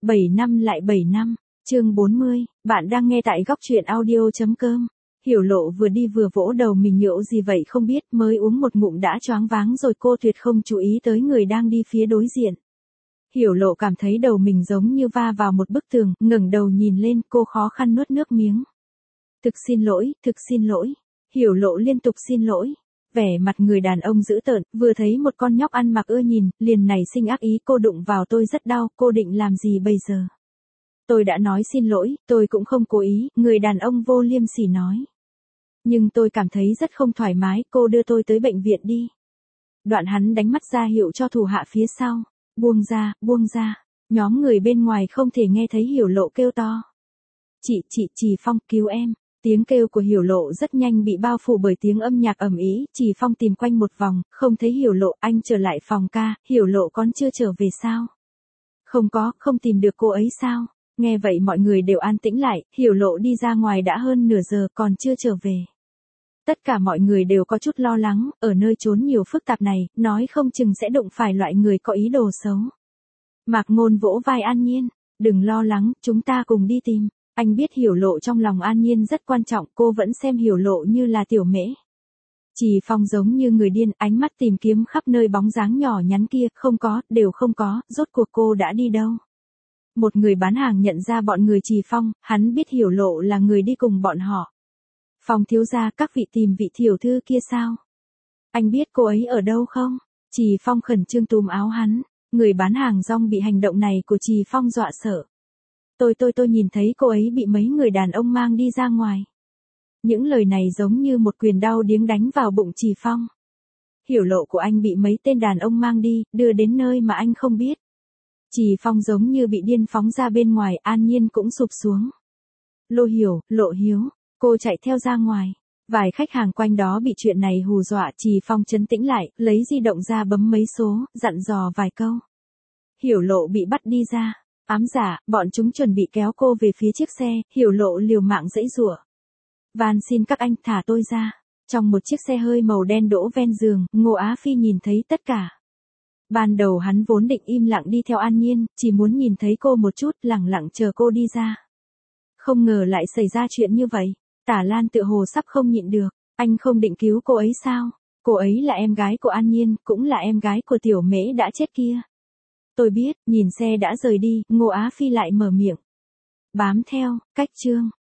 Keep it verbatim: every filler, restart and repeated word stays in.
bảy năm lại bảy năm, chương bốn mươi, bạn đang nghe tại góc truyện audio chấm com. Hiểu Lộ vừa đi vừa vỗ đầu mình, nhỡ gì vậy không biết, mới uống một ngụm đã choáng váng rồi. Cô tuyệt không chú ý tới người đang đi phía đối diện. Hiểu Lộ cảm thấy đầu mình giống như va vào một bức tường, ngẩng đầu nhìn lên, cô khó khăn nuốt nước miếng. Thực xin lỗi, thực xin lỗi. Hiểu Lộ liên tục xin lỗi. Vẻ mặt người đàn ông dữ tợn, vừa thấy một con nhóc ăn mặc ưa nhìn, liền nảy sinh ác ý. Cô đụng vào tôi rất đau, cô định làm gì bây giờ? Tôi đã nói xin lỗi, tôi cũng không cố ý, người đàn ông vô liêm sỉ nói. Nhưng tôi cảm thấy rất không thoải mái, cô đưa tôi tới bệnh viện đi. Đoạn hắn đánh mắt ra hiệu cho thủ hạ phía sau. Buông ra, buông ra. Nhóm người bên ngoài không thể nghe thấy Hiểu Lộ kêu to. Chị, chị, chị Phong, cứu em. Tiếng kêu của Hiểu Lộ rất nhanh bị bao phủ bởi tiếng âm nhạc ầm ĩ. Chỉ Phong tìm quanh một vòng, không thấy Hiểu Lộ. Anh trở lại phòng ca, Hiểu Lộ còn chưa trở về sao? Không có, không tìm được cô ấy sao? Nghe vậy mọi người đều an tĩnh lại. Hiểu Lộ đi ra ngoài đã hơn nửa giờ còn chưa trở về. Tất cả mọi người đều có chút lo lắng, ở nơi trốn nhiều phức tạp này, nói không chừng sẽ đụng phải loại người có ý đồ xấu. Mạc Ngôn vỗ vai An Nhiên, đừng lo lắng, chúng ta cùng đi tìm. Anh biết Hiểu Lộ trong lòng An Nhiên rất quan trọng, cô vẫn xem Hiểu Lộ như là tiểu mễ. Chỉ Phong giống như người điên, ánh mắt tìm kiếm khắp nơi bóng dáng nhỏ nhắn kia, không có, đều không có, rốt cuộc cô đã đi đâu. Một người bán hàng nhận ra bọn người Trì Phong, hắn biết Hiểu Lộ là người đi cùng bọn họ. Phong thiếu gia, các vị tìm vị tiểu thư kia sao? Anh biết cô ấy ở đâu không? Trì Phong khẩn trương túm áo hắn, người bán hàng rong bị hành động này của Trì Phong dọa sợ. Tôi tôi tôi nhìn thấy cô ấy bị mấy người đàn ông mang đi ra ngoài. Những lời này giống như một quyền đau điếng đánh vào bụng Trì Phong. Hiểu Lộ của anh bị mấy tên đàn ông mang đi, đưa đến nơi mà anh không biết. Trì Phong giống như bị điên phóng ra bên ngoài, An Nhiên cũng sụp xuống. Lô Hiểu, Lộ Hiếu, cô chạy theo ra ngoài. Vài khách hàng quanh đó bị chuyện này hù dọa, Trì Phong trấn tĩnh lại, lấy di động ra bấm mấy số, dặn dò vài câu. Hiểu Lộ bị bắt đi ra. Ám giả, bọn chúng chuẩn bị kéo cô về phía chiếc xe, Hiểu Lộ liều mạng giãy giụa. Van xin các anh thả tôi ra. Trong một chiếc xe hơi màu đen đỗ ven giường, Ngô Á Phi nhìn thấy tất cả. Ban đầu hắn vốn định im lặng đi theo An Nhiên, chỉ muốn nhìn thấy cô một chút, lẳng lặng chờ cô đi ra. Không ngờ lại xảy ra chuyện như vậy. Tả Lan tựa hồ sắp không nhịn được. Anh không định cứu cô ấy sao? Cô ấy là em gái của An Nhiên, cũng là em gái của tiểu mễ đã chết kia. Tôi biết, nhìn xe đã rời đi, Ngô Á Phi lại mở miệng. Bám theo, cách chương.